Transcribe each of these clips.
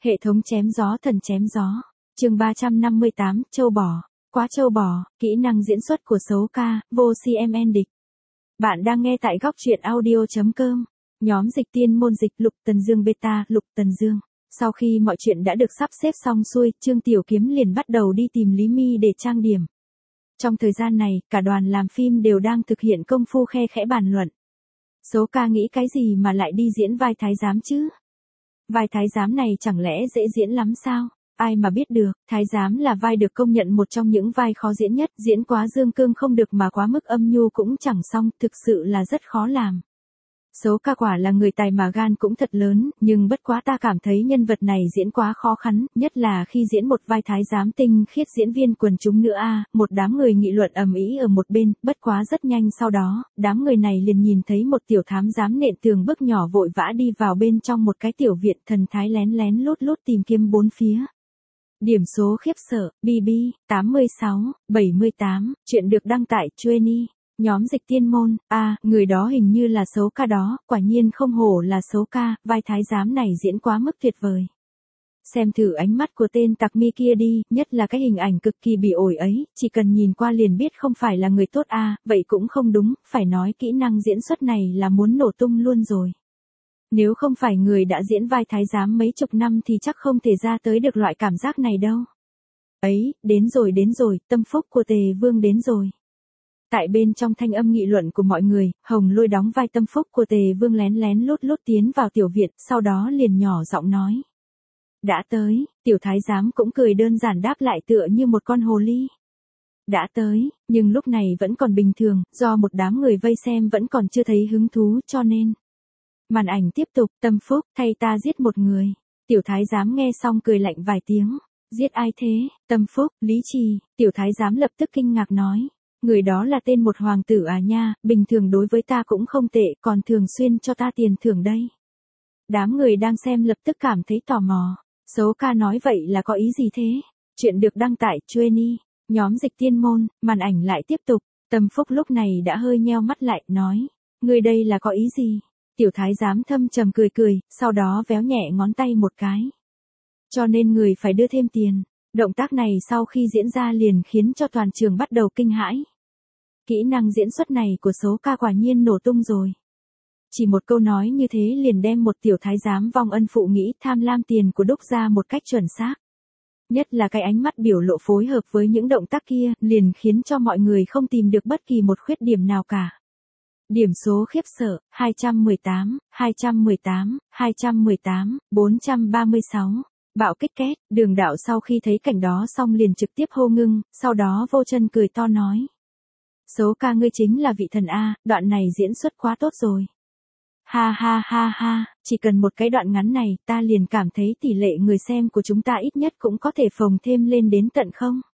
Hệ thống chém gió thần chém gió. Chương 358, châu bò. Quá châu bò, kỹ năng diễn xuất của xấu ca, vô CMN địch. Bạn đang nghe tại góc truyện audio.com. Nhóm dịch tiên môn dịch Lục Tần Dương beta, Lục Tần Dương. Sau khi mọi chuyện đã được sắp xếp xong xuôi, Trương Tiểu Kiếm liền bắt đầu đi tìm Lý Mi để trang điểm. Trong thời gian này, cả đoàn làm phim đều đang thực hiện công phu khe khẽ bàn luận. Xấu ca nghĩ cái gì mà lại đi diễn vai thái giám chứ? Vai thái giám này chẳng lẽ dễ diễn lắm sao? Ai mà biết được, thái giám là vai được công nhận một trong những vai khó diễn nhất, diễn quá dương cương không được mà quá mức âm nhu cũng chẳng xong, thực sự là rất khó làm. Xấu ca quả là người tài mà gan cũng thật lớn, nhưng bất quá ta cảm thấy nhân vật này diễn quá khó khăn, nhất là khi diễn một vai thái giám tinh khiết diễn viên quần chúng nữa một đám người nghị luận ầm ĩ ở một bên, bất quá rất nhanh sau đó, đám người này liền nhìn thấy một tiểu thám giám nện tường bước nhỏ vội vã đi vào bên trong một cái tiểu viện thần thái lén lén lút lút tìm kiếm bốn phía. Điểm số khiếp sợ, BB, 86, 78, chuyện được đăng tại Trueni. Nhóm dịch tiên môn, người đó hình như là xấu ca đó, quả nhiên không hổ là xấu ca, vai thái giám này diễn quá mức tuyệt vời. Xem thử ánh mắt của tên tặc mi kia đi, nhất là cái hình ảnh cực kỳ bị ổi ấy, chỉ cần nhìn qua liền biết không phải là người tốt vậy cũng không đúng, phải nói kỹ năng diễn xuất này là muốn nổ tung luôn rồi. Nếu không phải người đã diễn vai thái giám mấy chục năm thì chắc không thể ra tới được loại cảm giác này đâu. Ấy, đến rồi, tâm phúc của Tề Vương đến rồi. Tại bên trong thanh âm nghị luận của mọi người, Hồng Lôi đóng vai tâm phúc của Tề Vương lén lén lút lút tiến vào tiểu viện, sau đó liền nhỏ giọng nói. Đã tới, tiểu thái giám cũng cười đơn giản đáp lại tựa như một con hồ ly. Đã tới, nhưng lúc này vẫn còn bình thường, do một đám người vây xem vẫn còn chưa thấy hứng thú cho nên. Màn ảnh tiếp tục, tâm phúc, thay ta giết một người. Tiểu thái giám nghe xong cười lạnh vài tiếng. Giết ai thế? Tâm phúc, Lý Trì. Tiểu thái giám lập tức kinh ngạc nói. Người đó là tên một hoàng tử nha, bình thường đối với ta cũng không tệ, còn thường xuyên cho ta tiền thưởng đây. Đám người đang xem lập tức cảm thấy tò mò. Xấu ca nói vậy là có ý gì thế? Chuyện được đăng tại Trueni. Nhóm dịch tiên môn, màn ảnh lại tiếp tục. Tâm phúc lúc này đã hơi nheo mắt lại, nói. Người đây là có ý gì? Tiểu thái giám thâm trầm cười, sau đó véo nhẹ ngón tay một cái. Cho nên người phải đưa thêm tiền. Động tác này sau khi diễn ra liền khiến cho toàn trường bắt đầu kinh hãi. Kỹ năng diễn xuất này của xấu ca quả nhiên nổ tung rồi. Chỉ một câu nói như thế liền đem một tiểu thái giám vong ân phụ nghĩa tham lam tiền của đúc ra một cách chuẩn xác. Nhất là cái ánh mắt biểu lộ phối hợp với những động tác kia liền khiến cho mọi người không tìm được bất kỳ một khuyết điểm nào cả. Điểm số khiếp sợ, 218, 218, 218, 436. Bạo kích két, Đường Đạo sau khi thấy cảnh đó xong liền trực tiếp hô ngưng, sau đó vô chân cười to nói. Xấu ca ngươi chính là vị thần đoạn này diễn xuất quá tốt rồi. Ha ha ha ha, chỉ cần một cái đoạn ngắn này ta liền cảm thấy tỷ lệ người xem của chúng ta ít nhất cũng có thể phồng thêm lên đến tận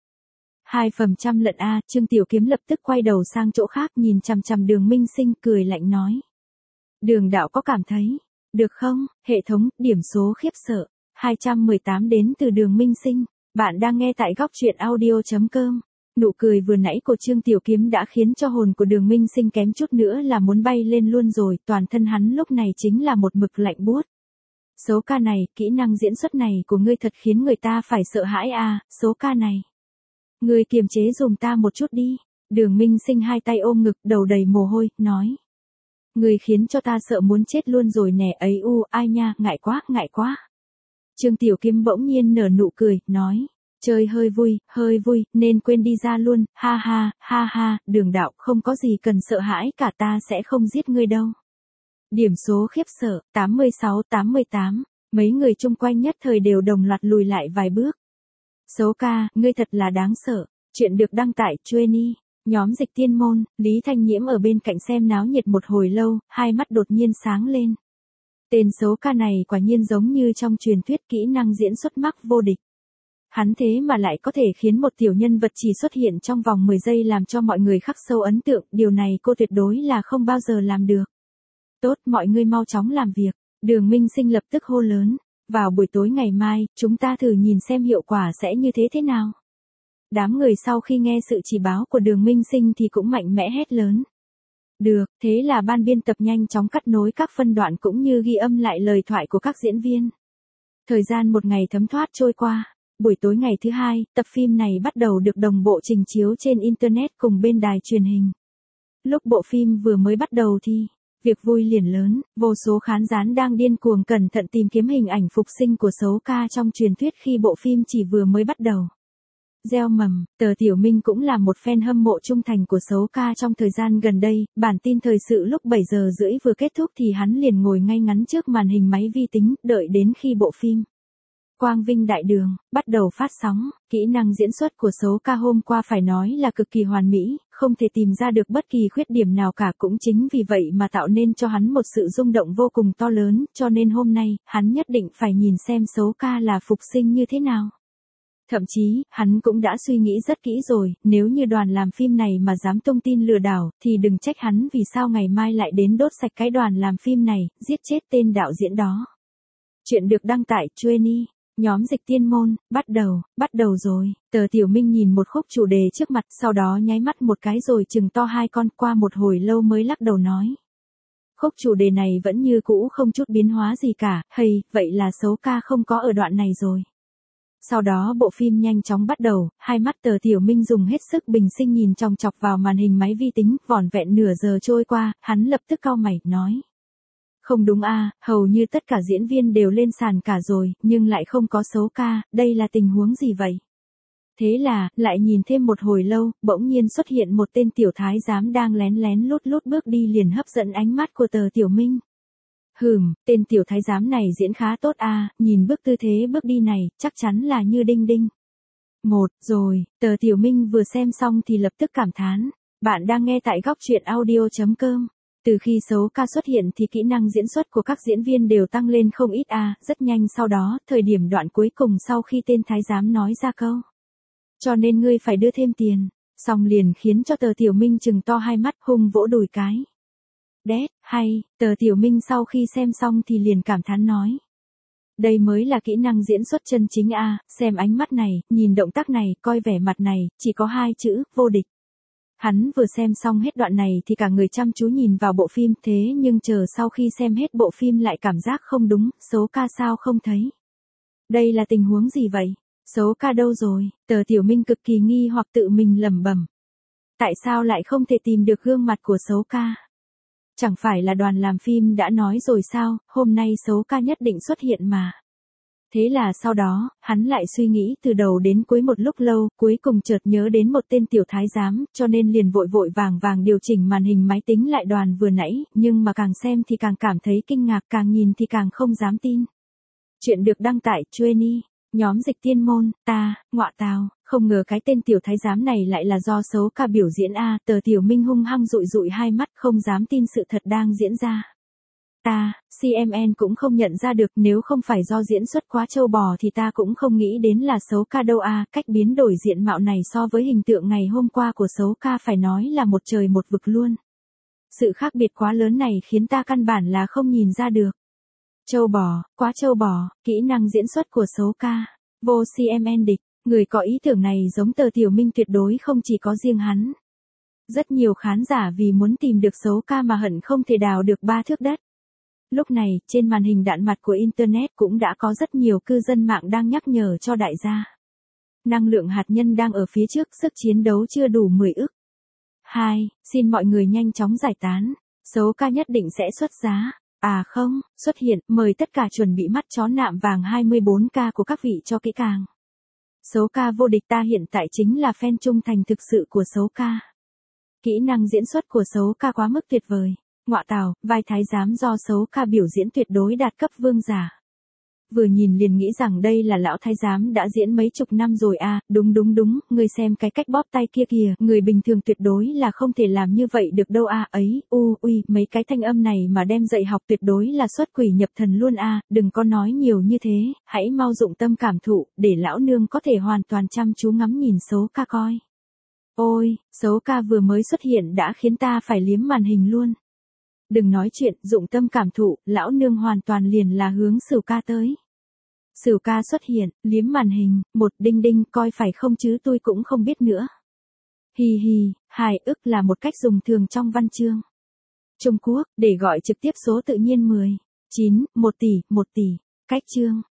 2% lận Trương Tiểu Kiếm lập tức quay đầu sang chỗ khác nhìn chằm chằm Đường Minh Sinh cười lạnh nói. Đường Đạo có cảm thấy, được không, hệ thống, điểm số khiếp sợ, 218 đến từ Đường Minh Sinh, bạn đang nghe tại góc truyện audio.com. Nụ cười vừa nãy của Trương Tiểu Kiếm đã khiến cho hồn của Đường Minh Sinh kém chút nữa là muốn bay lên luôn rồi, toàn thân hắn lúc này chính là một mực lạnh buốt. Xấu ca này, kỹ năng diễn xuất này của ngươi thật khiến người ta phải sợ hãi xấu ca này. Ngươi kiềm chế dùm ta một chút đi. Đường Minh Sinh hai tay ôm ngực, đầu đầy mồ hôi, nói. Ngươi khiến cho ta sợ muốn chết luôn rồi nè ấy ai nha, ngại quá. Trương Tiểu Kiếm bỗng nhiên nở nụ cười, nói. Chơi hơi vui, nên quên đi ra luôn, ha ha, Đường Đạo không có gì cần sợ hãi cả, ta sẽ không giết ngươi đâu. Điểm số khiếp sợ, 86, 88, mấy người chung quanh nhất thời đều đồng loạt lùi lại vài bước. Xấu ca, ngươi thật là đáng sợ, chuyện được đăng tại Trueni. Nhóm dịch tiên môn, Lý Thanh Nhiễm ở bên cạnh xem náo nhiệt một hồi lâu, hai mắt đột nhiên sáng lên. Tên xấu ca này quả nhiên giống như trong truyền thuyết kỹ năng diễn xuất mắc vô địch. Hắn thế mà lại có thể khiến một tiểu nhân vật chỉ xuất hiện trong vòng 10 giây làm cho mọi người khắc sâu ấn tượng, điều này cô tuyệt đối là không bao giờ làm được. Tốt, mọi người mau chóng làm việc, Đường Minh Sinh lập tức hô lớn, vào buổi tối ngày mai, chúng ta thử nhìn xem hiệu quả sẽ như thế nào. Đám người sau khi nghe sự chỉ báo của Đường Minh Sinh thì cũng mạnh mẽ hét lớn. Được, thế là ban biên tập nhanh chóng cắt nối các phân đoạn cũng như ghi âm lại lời thoại của các diễn viên. Thời gian một ngày thấm thoát trôi qua. Buổi tối ngày thứ hai, tập phim này bắt đầu được đồng bộ trình chiếu trên Internet cùng bên đài truyền hình. Lúc bộ phim vừa mới bắt đầu thì, việc vui liền lớn, vô số khán giả đang điên cuồng cẩn thận tìm kiếm hình ảnh phục sinh của Sấu Ca trong truyền thuyết khi bộ phim chỉ vừa mới bắt đầu. Gieo mầm, tờ Tiểu Minh cũng là một fan hâm mộ trung thành của Sấu Ca trong thời gian gần đây, bản tin thời sự lúc 7 giờ rưỡi vừa kết thúc thì hắn liền ngồi ngay ngắn trước màn hình máy vi tính, đợi đến khi bộ phim Quang Vinh Đại Đường bắt đầu phát sóng. Kỹ năng diễn xuất của Sấu Ca hôm qua phải nói là cực kỳ hoàn mỹ, không thể tìm ra được bất kỳ khuyết điểm nào cả, cũng chính vì vậy mà tạo nên cho hắn một sự rung động vô cùng to lớn, cho nên hôm nay, hắn nhất định phải nhìn xem Sấu Ca là phục sinh như thế nào. Thậm chí, hắn cũng đã suy nghĩ rất kỹ rồi, nếu như đoàn làm phim này mà dám tung tin lừa đảo, thì đừng trách hắn vì sao ngày mai lại đến đốt sạch cái đoàn làm phim này, giết chết tên đạo diễn đó. Chuyện được đăng tải Trueni. Nhóm dịch tiên môn, bắt đầu rồi. Tờ Tiểu Minh nhìn một khúc chủ đề trước mặt, sau đó nháy mắt một cái rồi chừng to hai con, qua một hồi lâu mới lắc đầu nói. Khúc chủ đề này vẫn như cũ, không chút biến hóa gì cả, hay, vậy là Sấu Ca không có ở đoạn này rồi. Sau đó bộ phim nhanh chóng bắt đầu, hai mắt tờ Tiểu Minh dùng hết sức bình sinh nhìn chòng chọc vào màn hình máy vi tính, vỏn vẹn nửa giờ trôi qua, hắn lập tức cau mày, nói. Không đúng a, hầu như tất cả diễn viên đều lên sàn cả rồi, nhưng lại không có Sấu Ca, đây là tình huống gì vậy? Thế là, lại nhìn thêm một hồi lâu, bỗng nhiên xuất hiện một tên tiểu thái giám đang lén lén lút lút bước đi liền hấp dẫn ánh mắt của tờ Tiểu Minh. Tên tiểu thái giám này diễn khá tốt a, nhìn bước tư thế bước đi này, chắc chắn là như đinh đinh. Rồi, tờ Tiểu Minh vừa xem xong thì lập tức cảm thán. Bạn đang nghe tại góc truyện audio.com. Từ khi Sấu Ca xuất hiện thì kỹ năng diễn xuất của các diễn viên đều tăng lên không ít rất nhanh sau đó, thời điểm đoạn cuối cùng sau khi tên thái giám nói ra câu. Cho nên ngươi phải đưa thêm tiền, xong liền khiến cho tờ Tiểu Minh trừng to hai mắt hung vỗ đùi cái. Đét, hay, tờ Tiểu Minh sau khi xem xong thì liền cảm thán nói. Đây mới là kỹ năng diễn xuất chân chính xem ánh mắt này, nhìn động tác này, coi vẻ mặt này, chỉ có hai chữ, vô địch. Hắn vừa xem xong hết đoạn này thì cả người chăm chú nhìn vào bộ phim, thế nhưng chờ sau khi xem hết bộ phim lại cảm giác không đúng, Sấu Ca sao không thấy. Đây là tình huống gì vậy? Sấu Ca đâu rồi? Tờ Tiểu Minh cực kỳ nghi hoặc tự mình lẩm bẩm. Tại sao lại không thể tìm được gương mặt của Sấu Ca? Chẳng phải là đoàn làm phim đã nói rồi sao, hôm nay Sấu Ca nhất định xuất hiện mà. Thế là sau đó, hắn lại suy nghĩ từ đầu đến cuối một lúc lâu, cuối cùng chợt nhớ đến một tên tiểu thái giám, cho nên liền vội vội vàng vàng điều chỉnh màn hình máy tính lại đoàn vừa nãy, nhưng mà càng xem thì càng cảm thấy kinh ngạc, càng nhìn thì càng không dám tin. Chuyện được đăng tải Trueni. Nhóm dịch tiên môn, ngọa tào, không ngờ cái tên tiểu thái giám này lại là do Sấu Ca biểu diễn tờ Tiểu Minh hung hăng dụi dụi hai mắt không dám tin sự thật đang diễn ra. CMN cũng không nhận ra được, nếu không phải do diễn xuất quá trâu bò thì ta cũng không nghĩ đến là Sấu Ca đâu cách biến đổi diện mạo này so với hình tượng ngày hôm qua của Sấu Ca phải nói là một trời một vực luôn. Sự khác biệt quá lớn này khiến ta căn bản là không nhìn ra được. Trâu bò, quá trâu bò, kỹ năng diễn xuất của Sấu Ca, vô CMN địch, người có ý tưởng này giống tờ Tiểu Minh tuyệt đối không chỉ có riêng hắn. Rất nhiều khán giả vì muốn tìm được Sấu Ca mà hận không thể đào được 3 thước đất. Lúc này, trên màn hình đạn mặt của Internet cũng đã có rất nhiều cư dân mạng đang nhắc nhở cho đại gia. Năng lượng hạt nhân đang ở phía trước, sức chiến đấu chưa đủ 10 ức. Xin mọi người nhanh chóng giải tán. Sấu Ca nhất định sẽ xuất giá. Không, xuất hiện, mời tất cả chuẩn bị mắt chó nạm vàng 24K của các vị cho kỹ càng. Sấu Ca vô địch, ta hiện tại chính là fan trung thành thực sự của Sấu Ca. Kỹ năng diễn xuất của Sấu Ca quá mức tuyệt vời. Ngọa tào, vai thái giám do Sấu Ca biểu diễn tuyệt đối đạt cấp vương giả. Vừa nhìn liền nghĩ rằng đây là lão thái giám đã diễn mấy chục năm rồi đúng, người xem cái cách bóp tay kia kìa, người bình thường tuyệt đối là không thể làm như vậy được đâu ấy, mấy cái thanh âm này mà đem dạy học tuyệt đối là xuất quỷ nhập thần luôn đừng có nói nhiều như thế, hãy mau dụng tâm cảm thụ, để lão nương có thể hoàn toàn chăm chú ngắm nhìn Sấu Ca coi. Ôi, Sấu Ca vừa mới xuất hiện đã khiến ta phải liếm màn hình luôn. Đừng nói chuyện, dụng tâm cảm thụ, lão nương hoàn toàn liền là hướng Sửu Ca tới. Sửu Ca xuất hiện, liếm màn hình, một đinh đinh, coi phải không chứ tôi cũng không biết nữa. Hài ức là một cách dùng thường trong văn chương Trung Quốc, để gọi trực tiếp số tự nhiên 10, 9, 1 tỷ, cách chương.